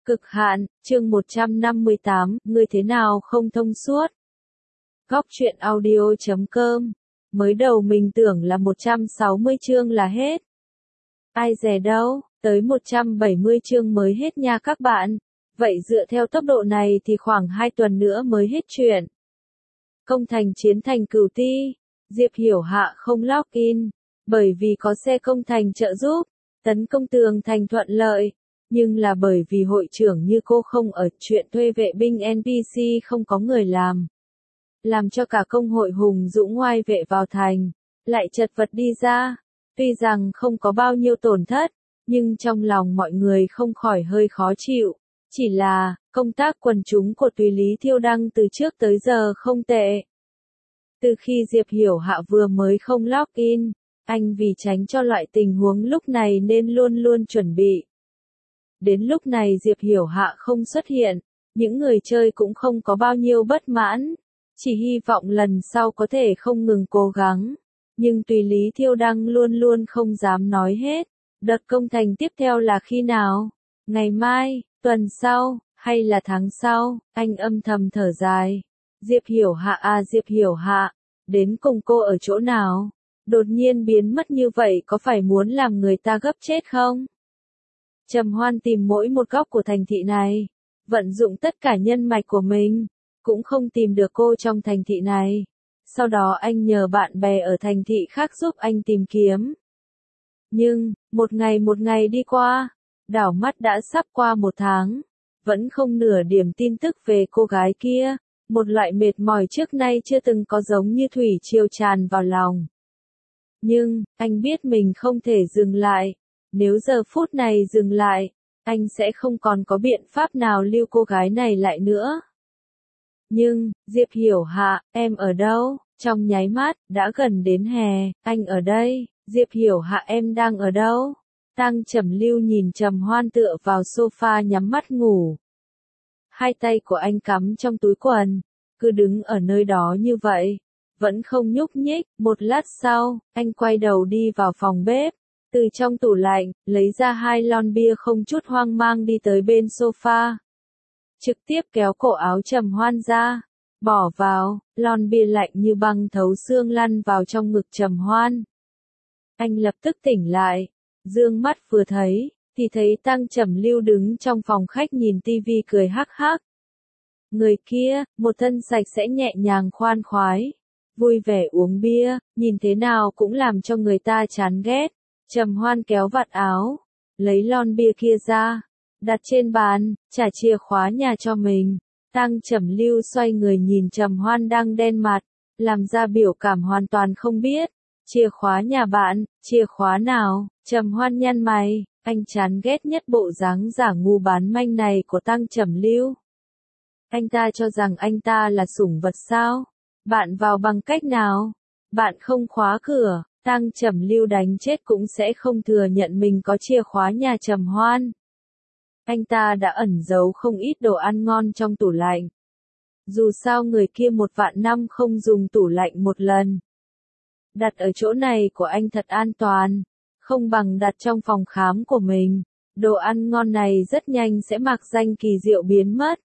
Cực hạn, chương 158, ngươi thế nào không thông suốt. Góc truyện audio.com. Mới đầu mình tưởng là 160 chương là hết. Ai dè đâu, tới 170 chương mới hết nha các bạn. Vậy dựa theo tốc độ này thì khoảng 2 tuần nữa mới hết chuyện. Công thành chiến thành Cửu Ti, Diệp Hiểu Hạ không login, bởi vì có xe công thành trợ giúp, tấn công tường thành thuận lợi. Nhưng là bởi vì hội trưởng như cô không ở, chuyện thuê vệ binh NPC không có người làm cho cả công hội hùng dũng ngoai vệ vào thành, lại chật vật đi ra. Tuy rằng không có bao nhiêu tổn thất, nhưng trong lòng mọi người không khỏi hơi khó chịu. Chỉ là, công tác quần chúng của Tùy Lý Thiêu Đăng từ trước tới giờ không tệ. Từ khi Diệp Hiểu Hạ vừa mới không login, anh vì tránh cho loại tình huống lúc này nên luôn luôn chuẩn bị. Đến lúc này Diệp Hiểu Hạ không xuất hiện, những người chơi cũng không có bao nhiêu bất mãn, chỉ hy vọng lần sau có thể không ngừng cố gắng. Nhưng Tùy Lý Thiêu Đăng luôn luôn không dám nói hết, đợt công thành tiếp theo là khi nào? Ngày mai, tuần sau, hay là tháng sau? Anh âm thầm thở dài. Diệp Hiểu Hạ à Diệp Hiểu Hạ, đến cùng cô ở chỗ nào? Đột nhiên biến mất như vậy có phải muốn làm người ta gấp chết không? Trầm Hoan tìm mỗi một góc của thành thị này, vận dụng tất cả nhân mạch của mình, cũng không tìm được cô trong thành thị này. Sau đó anh nhờ bạn bè ở thành thị khác giúp anh tìm kiếm. Nhưng, một ngày đi qua, đảo mắt đã sắp qua 1 tháng, vẫn không nửa điểm tin tức về cô gái kia, một loại mệt mỏi trước nay chưa từng có giống như thủy triều tràn vào lòng. Nhưng, anh biết mình không thể dừng lại. Nếu giờ phút này dừng lại, anh sẽ không còn có biện pháp nào lưu cô gái này lại nữa. Nhưng, Diệp Hiểu Hạ, em ở đâu? Trong nháy mắt, đã gần đến hè, anh ở đây. Diệp Hiểu Hạ em đang ở đâu? Tăng Trầm Lưu nhìn Trầm Hoan tựa vào sofa nhắm mắt ngủ. Hai tay của anh cắm trong túi quần, cứ đứng ở nơi đó như vậy, vẫn không nhúc nhích. Một lát sau, anh quay đầu đi vào phòng bếp. Từ trong tủ lạnh, lấy ra 2 lon bia không chút hoang mang đi tới bên sofa. Trực tiếp kéo cổ áo Trầm Hoan ra, bỏ vào, lon bia lạnh như băng thấu xương lăn vào trong ngực Trầm Hoan. Anh lập tức tỉnh lại, dương mắt vừa thấy, thì thấy Tăng Trầm Lưu đứng trong phòng khách nhìn tivi cười hắc hắc. Người kia, một thân sạch sẽ nhẹ nhàng khoan khoái, vui vẻ uống bia, nhìn thế nào cũng làm cho người ta chán ghét. Trầm Hoan kéo vạt áo, lấy lon bia kia ra, đặt trên bàn, trả chìa khóa nhà cho mình. Tăng Trầm Lưu xoay người nhìn Trầm Hoan đang đen mặt, làm ra biểu cảm hoàn toàn không biết. Chìa khóa nhà bạn, chìa khóa nào? Trầm Hoan nhăn mày, anh chán ghét nhất bộ dáng giả ngu bán manh này của Tăng Trầm Lưu. Anh ta cho rằng anh ta là sủng vật sao? Bạn vào bằng cách nào? Bạn không khóa cửa. Tăng Trầm Lưu đánh chết cũng sẽ không thừa nhận mình có chìa khóa nhà Trầm Hoan. Anh ta đã ẩn giấu không ít đồ ăn ngon trong tủ lạnh. Dù sao người kia 1 vạn năm không dùng tủ lạnh một lần. Đặt ở chỗ này của anh thật an toàn, không bằng đặt trong phòng khám của mình. Đồ ăn ngon này rất nhanh sẽ mạc danh kỳ diệu biến mất.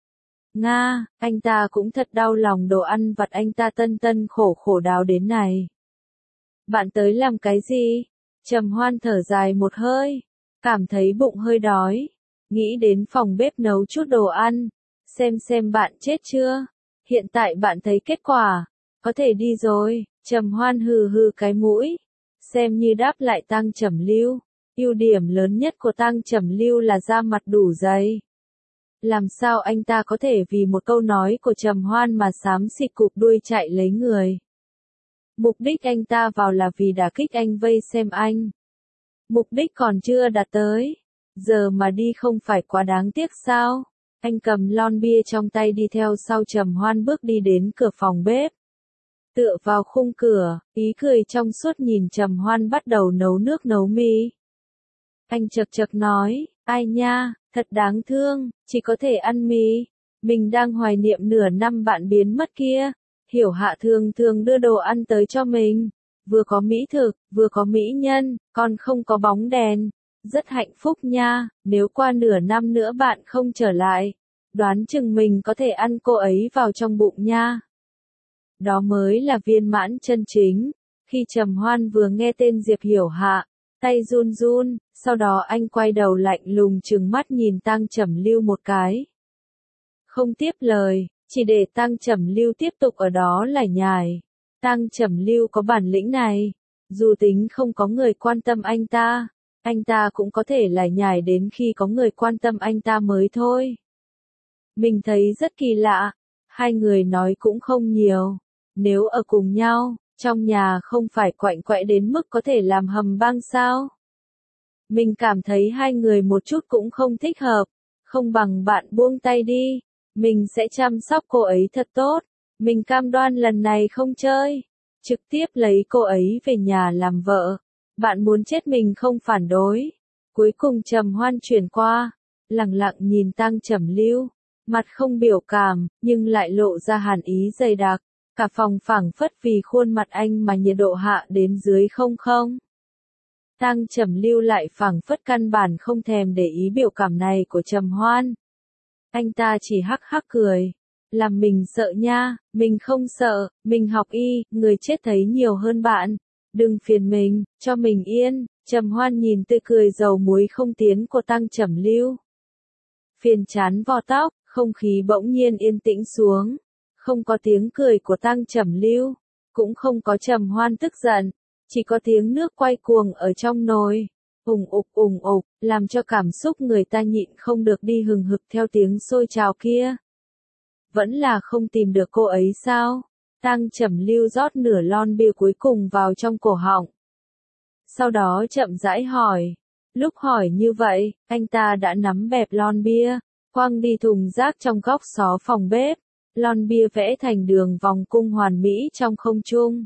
Nga, anh ta cũng thật đau lòng đồ ăn vặt anh ta tân khổ đào đến này. Bạn tới làm cái gì? Trầm Hoan thở dài một hơi, cảm thấy bụng hơi đói, nghĩ đến phòng bếp nấu chút đồ ăn, xem bạn chết chưa? Hiện tại bạn thấy kết quả, có thể đi rồi. Trầm Hoan hừ hừ cái mũi, xem như đáp lại Tăng Trầm Lưu. Ưu điểm lớn nhất của Tăng Trầm Lưu là da mặt đủ dày. Làm sao anh ta có thể vì một câu nói của Trầm Hoan mà xám xịt cụp đuôi chạy lấy người? Mục đích anh ta vào là vì đả kích anh vây xem anh. Mục đích còn chưa đạt tới, giờ mà đi không phải quá đáng tiếc sao? Anh cầm lon bia trong tay đi theo sau Trầm Hoan bước đi đến cửa phòng bếp. Tựa vào khung cửa, ý cười trong suốt nhìn Trầm Hoan bắt đầu nấu nước nấu mì. Anh chậc chậc nói, ai nha, thật đáng thương, chỉ có thể ăn mì. Mình đang hoài niệm nửa năm bạn biến mất kia. Hiểu Hạ thường đưa đồ ăn tới cho mình. Vừa có mỹ thực, vừa có mỹ nhân, còn không có bóng đèn. rất hạnh phúc nha, nếu qua nửa năm nữa bạn không trở lại, đoán chừng mình có thể ăn cô ấy vào trong bụng nha. Đó mới là viên mãn chân chính. Khi Trầm Hoan vừa nghe tên Diệp Hiểu Hạ, tay run run, sau đó anh quay đầu lạnh lùng trừng mắt nhìn Tăng Trầm Lưu một cái. Không tiếp lời, chỉ để Tăng Trầm Lưu tiếp tục ở đó lải nhải. Tăng Trầm Lưu có bản lĩnh này, dù tính không có người quan tâm anh ta cũng có thể lải nhải đến khi có người quan tâm anh ta mới thôi. Mình thấy rất kỳ lạ, hai người nói cũng không nhiều, nếu ở cùng nhau, trong nhà không phải quạnh quẽ đến mức có thể làm hầm băng sao? Mình cảm thấy hai người một chút cũng không thích hợp, không bằng bạn buông tay đi, mình sẽ chăm sóc cô ấy thật tốt, mình cam đoan lần này không chơi, trực tiếp lấy cô ấy về nhà làm vợ, bạn muốn chết mình không phản đối. Cuối cùng Trầm Hoan chuyển qua, lặng lặng nhìn Tăng Trầm Lưu, mặt không biểu cảm, nhưng lại lộ ra hàn ý dày đặc. Cả phòng phảng phất vì khuôn mặt anh mà nhiệt độ hạ đến dưới không không. Tăng Trầm Lưu lại phảng phất căn bản không thèm để ý biểu cảm này của Trầm Hoan. Anh ta chỉ hắc hắc cười. Làm mình sợ nha, mình không sợ, mình học y, người chết thấy nhiều hơn bạn. Đừng phiền mình, cho mình yên. Trầm Hoan nhìn tươi cười dầu muối không tiến của Tăng Trầm Lưu. Phiền chán vò tóc, không khí bỗng nhiên yên tĩnh xuống. Không có tiếng cười của Tăng Trầm Lưu, cũng không có Trầm Hoan tức giận, chỉ có tiếng nước quay cuồng ở trong nồi, ùng ục, làm cho cảm xúc người ta nhịn không được đi hừng hực theo tiếng sôi trào kia. Vẫn là không tìm được cô ấy sao? Tăng Trầm Lưu rót nửa lon bia cuối cùng vào trong cổ họng. Sau đó chậm rãi hỏi. Lúc hỏi như vậy, anh ta đã nắm bẹp lon bia, quăng đi thùng rác trong góc xó phòng bếp. Lon bia vẽ thành đường vòng cung hoàn mỹ trong không trung.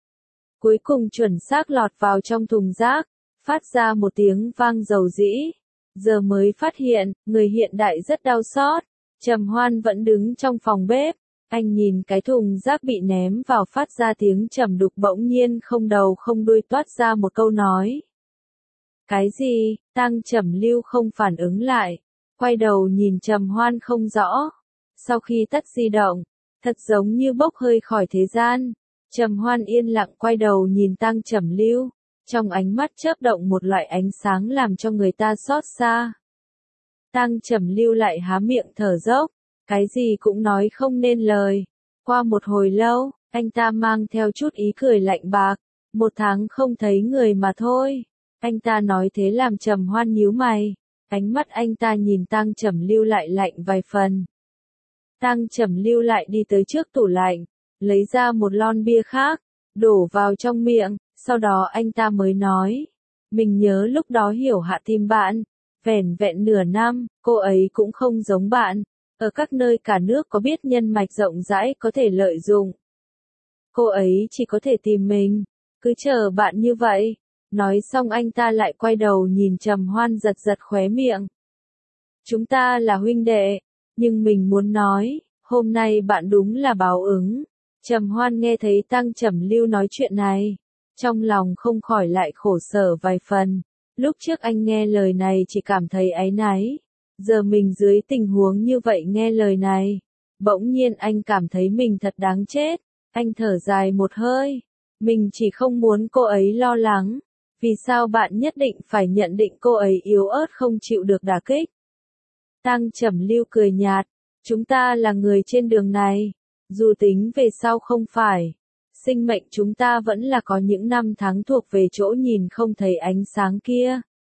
Cuối cùng chuẩn xác lọt vào trong thùng rác, phát ra một tiếng vang dầu dĩ. Giờ mới phát hiện, người hiện đại rất đau xót. Trầm Hoan vẫn đứng trong phòng bếp. Anh nhìn cái thùng rác bị ném vào phát ra tiếng trầm đục, bỗng nhiên không đầu không đuôi toát ra một câu nói. Cái gì? Tăng Trầm Lưu không phản ứng lại. Quay đầu nhìn Trầm Hoan không rõ. Sau khi tắt di động, thật giống như bốc hơi khỏi thế gian. Trầm Hoan yên lặng quay đầu nhìn Tăng Trầm Lưu, trong ánh mắt chớp động một loại ánh sáng làm cho người ta xót xa. Tăng Trầm Lưu lại há miệng thở dốc, cái gì cũng nói không nên lời. Qua một hồi lâu, anh ta mang theo chút ý cười lạnh bạc, 1 tháng không thấy người mà thôi. Anh ta nói thế làm Trầm Hoan nhíu mày, ánh mắt anh ta nhìn Tăng Trầm Lưu lại lạnh vài phần. Tăng Trầm Lưu lại đi tới trước tủ lạnh, lấy ra một lon bia khác, đổ vào trong miệng, sau đó anh ta mới nói. Mình nhớ lúc đó Hiểu Hạ tìm bạn, vẻn vẹn nửa năm, cô ấy cũng không giống bạn, ở các nơi cả nước có biết nhân mạch rộng rãi có thể lợi dụng. Cô ấy chỉ có thể tìm mình, cứ chờ bạn như vậy. Nói xong anh ta lại quay đầu nhìn Trầm Hoan giật giật khóe miệng. Chúng ta là huynh đệ. Nhưng mình muốn nói, hôm nay bạn đúng là báo ứng. Trầm Hoan nghe thấy Tăng Trầm Lưu nói chuyện này, trong lòng không khỏi lại khổ sở vài phần. Lúc trước anh nghe lời này chỉ cảm thấy áy náy, giờ mình dưới tình huống như vậy nghe lời này, bỗng nhiên anh cảm thấy mình thật đáng chết. Anh thở dài một hơi, mình chỉ không muốn cô ấy lo lắng. Vì sao bạn nhất định phải nhận định cô ấy yếu ớt không chịu được đả kích? Tăng Trầm Lưu cười nhạt, chúng ta là người trên đường này, dù tính về sau không phải, sinh mệnh chúng ta vẫn là có những năm tháng thuộc về chỗ nhìn không thấy ánh sáng kia.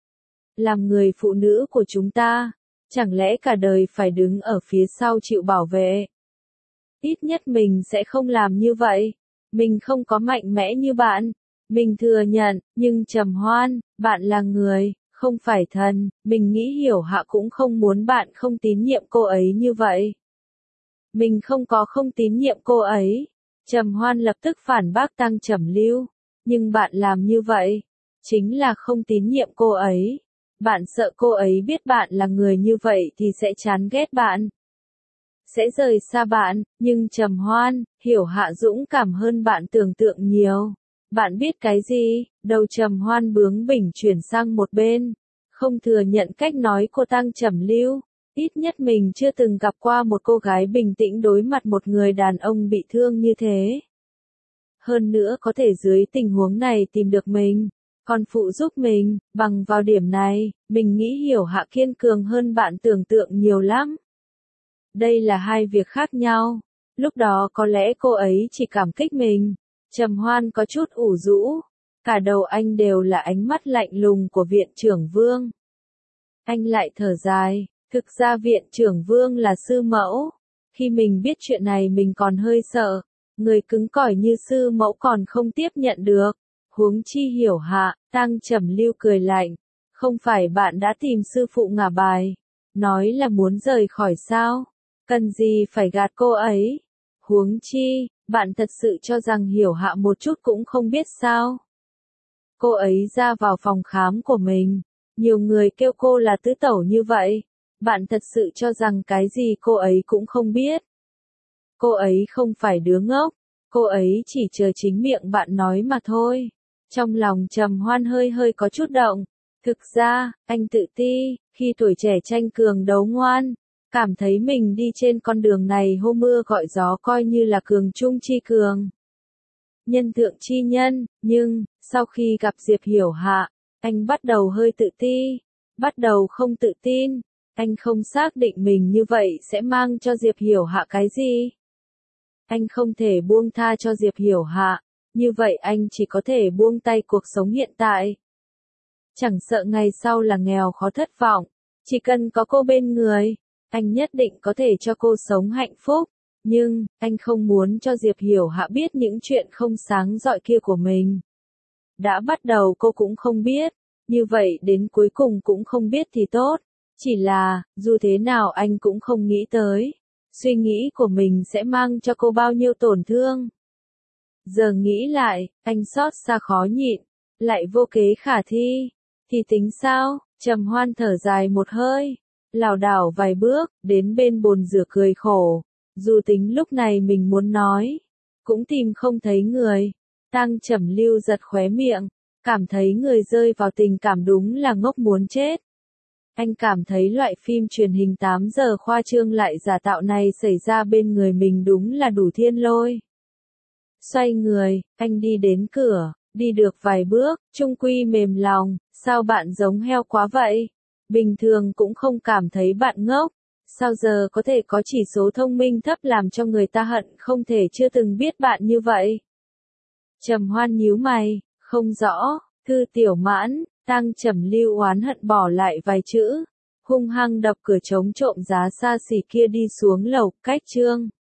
Làm người phụ nữ của chúng ta, chẳng lẽ cả đời phải đứng ở phía sau chịu bảo vệ? Ít nhất mình sẽ không làm như vậy, mình không có mạnh mẽ như bạn, mình thừa nhận, nhưng Trầm Hoan, bạn là người. Không phải thần, mình nghĩ Hiểu Hạ cũng không muốn bạn không tín nhiệm cô ấy như vậy. Mình không có không tín nhiệm cô ấy. Trầm Hoan lập tức phản bác Tăng Trầm Lưu. Nhưng bạn làm như vậy, chính là không tín nhiệm cô ấy. Bạn sợ cô ấy biết bạn là người như vậy thì sẽ chán ghét bạn. Sẽ rời xa bạn, nhưng Trầm Hoan, Hiểu Hạ dũng cảm hơn bạn tưởng tượng nhiều. Bạn biết cái gì? Đầu Trầm Hoan bướng bỉnh chuyển sang một bên. không thừa nhận cách nói của Tăng Trầm Lưu. Ít nhất mình chưa từng gặp qua một cô gái bình tĩnh đối mặt một người đàn ông bị thương như thế. Hơn nữa có thể dưới tình huống này tìm được mình, còn phụ giúp mình, bằng vào điểm này, mình nghĩ Hiểu Hạ kiên cường hơn bạn tưởng tượng nhiều lắm. Đây là hai việc khác nhau. Lúc đó có lẽ cô ấy chỉ cảm kích mình. Trầm Hoan có chút ủ rũ. Cả đầu anh đều là ánh mắt lạnh lùng của viện trưởng Vương. Anh lại thở dài. Thực ra viện trưởng Vương là sư mẫu. Khi mình biết chuyện này mình còn hơi sợ. Người cứng cỏi như sư mẫu còn không tiếp nhận được. Huống chi Hiểu Hạ, Tăng Trầm Lưu cười lạnh. Không phải bạn đã tìm sư phụ ngả bài. Nói là muốn rời khỏi sao? Cần gì phải gạt cô ấy? Huống chi, bạn thật sự cho rằng Hiểu Hạ một chút cũng không biết sao? Cô ấy ra vào phòng khám của mình. Nhiều người kêu cô là tứ tẩu như vậy. Bạn thật sự cho rằng cái gì cô ấy cũng không biết. Cô ấy không phải đứa ngốc. Cô ấy chỉ chờ chính miệng bạn nói mà thôi. Trong lòng Trầm Hoan hơi hơi có chút động. Thực ra, anh tự ti, khi tuổi trẻ tranh cường đấu ngoan. Cảm thấy mình đi trên con đường này hô mưa gọi gió coi như là cường trung chi cường. Nhân thượng chi nhân, nhưng, sau khi gặp Diệp Hiểu Hạ, anh bắt đầu hơi tự ti, bắt đầu không tự tin, anh không xác định mình như vậy sẽ mang cho Diệp Hiểu Hạ cái gì. Anh không thể buông tha cho Diệp Hiểu Hạ, như vậy anh chỉ có thể buông tay cuộc sống hiện tại. Chẳng sợ ngày sau là nghèo khó thất vọng, chỉ cần có cô bên người. Anh nhất định có thể cho cô sống hạnh phúc, nhưng, anh không muốn cho Diệp Hiểu Hạ biết những chuyện không sáng rọi kia của mình. Đã bắt đầu cô cũng không biết, như vậy đến cuối cùng cũng không biết thì tốt, chỉ là, dù thế nào anh cũng không nghĩ tới, suy nghĩ của mình sẽ mang cho cô bao nhiêu tổn thương. Giờ nghĩ lại, anh xót xa khó nhịn, lại vô kế khả thi, thì tính sao? Trầm Hoan thở dài một hơi. Lảo đảo vài bước, đến bên bồn rửa cười khổ. Dù tính lúc này mình muốn nói, cũng tìm không thấy người. Tăng Trầm Lưu giật khóe miệng, cảm thấy người rơi vào tình cảm đúng là ngốc muốn chết. Anh cảm thấy loại phim truyền hình 8 giờ khoa trương lại giả tạo này xảy ra bên người mình đúng là đủ thiên lôi. Xoay người, anh đi đến cửa, đi được vài bước, trung quy mềm lòng, sao bạn giống heo quá vậy? Bình thường cũng không cảm thấy bạn ngốc, sao giờ có thể có chỉ số thông minh thấp làm cho người ta hận không thể chưa từng biết bạn như vậy. Trầm Hoan nhíu mày, không rõ, Thư Tiểu Mãn, Tăng Trầm Lưu oán hận bỏ lại vài chữ, hung hăng đập cửa chống trộm giá xa xỉ kia đi xuống lầu, cách chương.